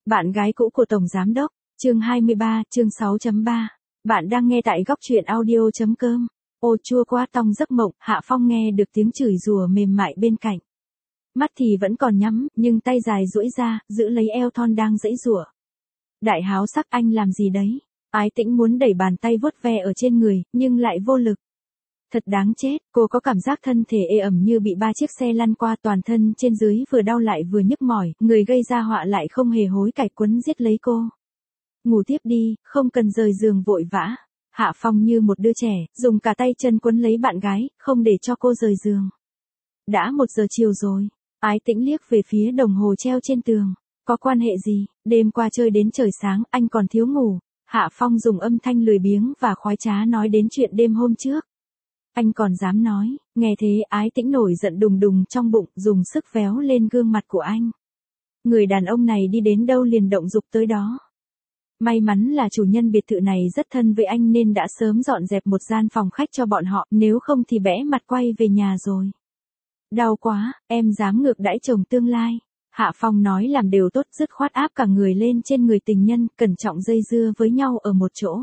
Bạn gái cũ của Tổng Giám Đốc, chương 23, chương 6.3. Bạn đang nghe tại góc truyện audio.com. Ô chua quá tòng giấc mộng, Hạ Phong nghe được tiếng chửi rủa mềm mại bên cạnh. Mắt thì vẫn còn nhắm, nhưng tay dài duỗi ra, giữ lấy eo thon đang giãy giụa. Đại háo sắc, anh làm gì đấy? Ái Tĩnh muốn đẩy bàn tay vuốt ve ở trên người, nhưng lại vô lực. Thật đáng chết, cô có cảm giác thân thể ê ẩm như bị 3 chiếc xe lăn qua, toàn thân trên dưới vừa đau lại vừa nhức mỏi, người gây ra họa lại không hề hối cải quấn giết lấy cô. Ngủ tiếp đi, không cần rời giường vội vã. Hạ Phong như một đứa trẻ, dùng cả tay chân quấn lấy bạn gái, không để cho cô rời giường. Đã 1 giờ chiều rồi. Ái Tĩnh liếc về phía đồng hồ treo trên tường. Có quan hệ gì, đêm qua chơi đến trời sáng, anh còn thiếu ngủ. Hạ Phong dùng âm thanh lười biếng và khoái trá nói đến chuyện đêm hôm trước. Anh còn dám nói, nghe thế Ái Tĩnh nổi giận đùng đùng trong bụng, dùng sức véo lên gương mặt của anh. Người đàn ông này đi đến đâu liền động dục tới đó. May mắn là chủ nhân biệt thự này rất thân với anh nên đã sớm dọn dẹp một gian phòng khách cho bọn họ, nếu không thì bẽ mặt quay về nhà rồi. Đau quá, em dám ngược đãi chồng tương lai. Hạ Phong nói làm đều tốt, dứt khoát áp cả người lên trên người tình nhân, cẩn trọng dây dưa với nhau ở một chỗ.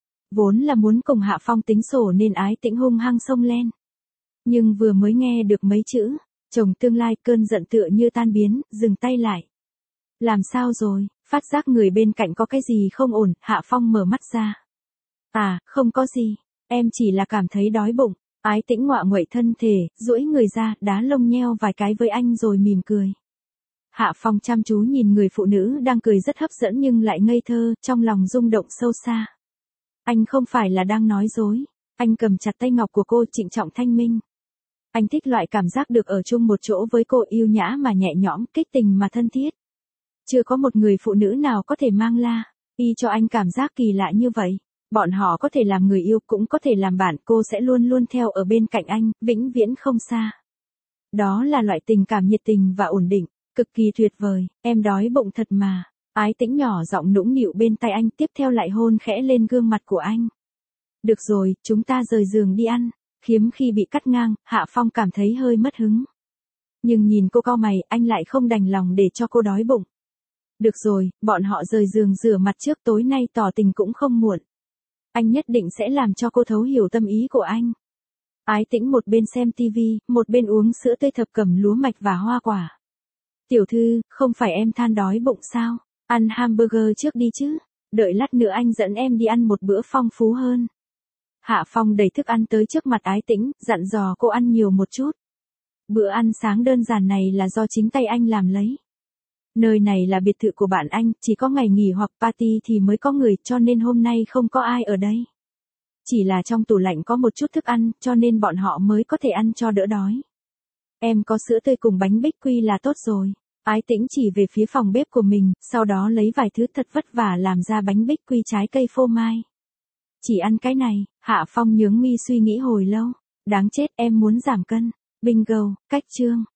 Vốn là muốn cùng Hạ Phong tính sổ nên Ái Tĩnh hung hăng xông lên. Nhưng vừa mới nghe được mấy chữ, chồng tương lai, cơn giận tựa như tan biến, dừng tay lại. Làm sao rồi, phát giác người bên cạnh có cái gì không ổn, Hạ Phong mở mắt ra. À, không có gì, em chỉ là cảm thấy đói bụng. Ái Tĩnh ngoạ nguậy thân thể, duỗi người ra, đá lông nheo vài cái với anh rồi mỉm cười. Hạ Phong chăm chú nhìn người phụ nữ đang cười rất hấp dẫn nhưng lại ngây thơ, trong lòng rung động sâu xa. Anh không phải là đang nói dối. Anh cầm chặt tay ngọc của cô, trịnh trọng thanh minh. Anh thích loại cảm giác được ở chung một chỗ với cô, yêu nhã mà nhẹ nhõm, kích tình mà thân thiết. Chưa có một người phụ nữ nào có thể mang la, y cho anh cảm giác kỳ lạ như vậy. Bọn họ có thể làm người yêu, cũng có thể làm bạn, cô sẽ luôn luôn theo ở bên cạnh anh, vĩnh viễn không xa. Đó là loại tình cảm nhiệt tình và ổn định, cực kỳ tuyệt vời. Em đói bụng thật mà. Ái Tĩnh nhỏ giọng nũng nịu bên tai anh, tiếp theo lại hôn khẽ lên gương mặt của anh. Được rồi, chúng ta rời giường đi ăn. Khiếm khi bị cắt ngang, Hạ Phong cảm thấy hơi mất hứng. Nhưng nhìn cô cau mày, anh lại không đành lòng để cho cô đói bụng. Được rồi, bọn họ rời giường rửa mặt trước, tối nay tỏ tình cũng không muộn. Anh nhất định sẽ làm cho cô thấu hiểu tâm ý của anh. Ái Tĩnh một bên xem tivi, một bên uống sữa tươi thập cẩm lúa mạch và hoa quả. Tiểu thư, không phải em than đói bụng sao? Ăn hamburger trước đi chứ. Đợi lát nữa anh dẫn em đi ăn một bữa phong phú hơn. Hạ Phong đẩy thức ăn tới trước mặt Ái Tĩnh, dặn dò cô ăn nhiều một chút. Bữa ăn sáng đơn giản này là do chính tay anh làm lấy. Nơi này là biệt thự của bạn anh, chỉ có ngày nghỉ hoặc party thì mới có người, cho nên hôm nay không có ai ở đây. Chỉ là trong tủ lạnh có một chút thức ăn, cho nên bọn họ mới có thể ăn cho đỡ đói. Em có sữa tươi cùng bánh bích quy là tốt rồi. Ái Tĩnh chỉ về phía phòng bếp của mình, sau đó lấy vài thứ thật vất vả làm ra bánh bích quy trái cây phô mai. Chỉ ăn cái này, Hạ Phong nhướng mi suy nghĩ hồi lâu. Đáng chết, em muốn giảm cân. Bingo, cách chương.